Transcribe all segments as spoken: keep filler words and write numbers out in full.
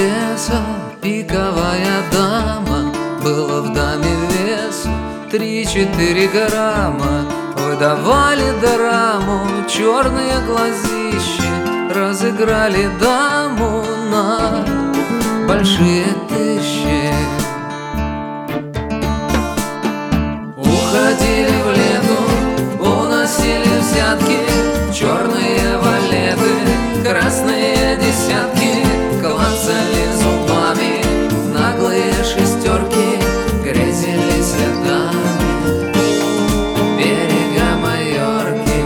леса пиковая дама, было в даме весу три-четыре грамма. Выдавали дораму, черные глазищи разыграли даму на большие тысячи. Уходили в лету, уносили взятки, черные валеты, красные десятки, клацали зубами наглые шестерки, грезились рядами берега Майорки.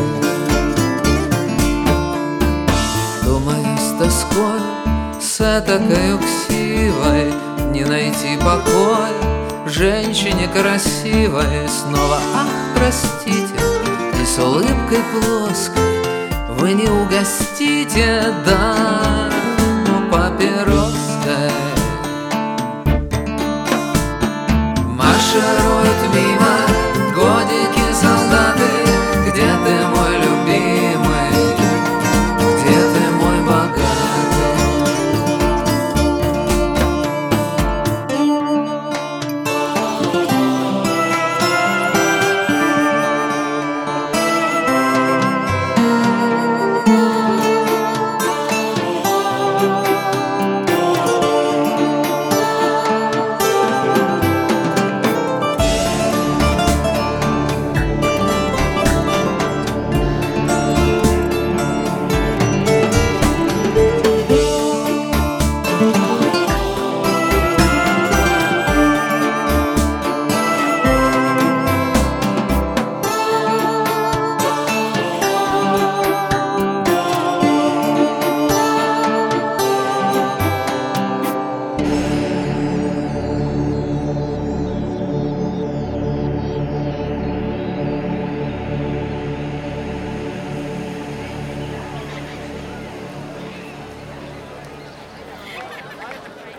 Думаю с тоской, с этакою ксивой не найти покоя женщине красивой. Снова ах, простите, и с улыбкой плоской вы не угостите, да, но папе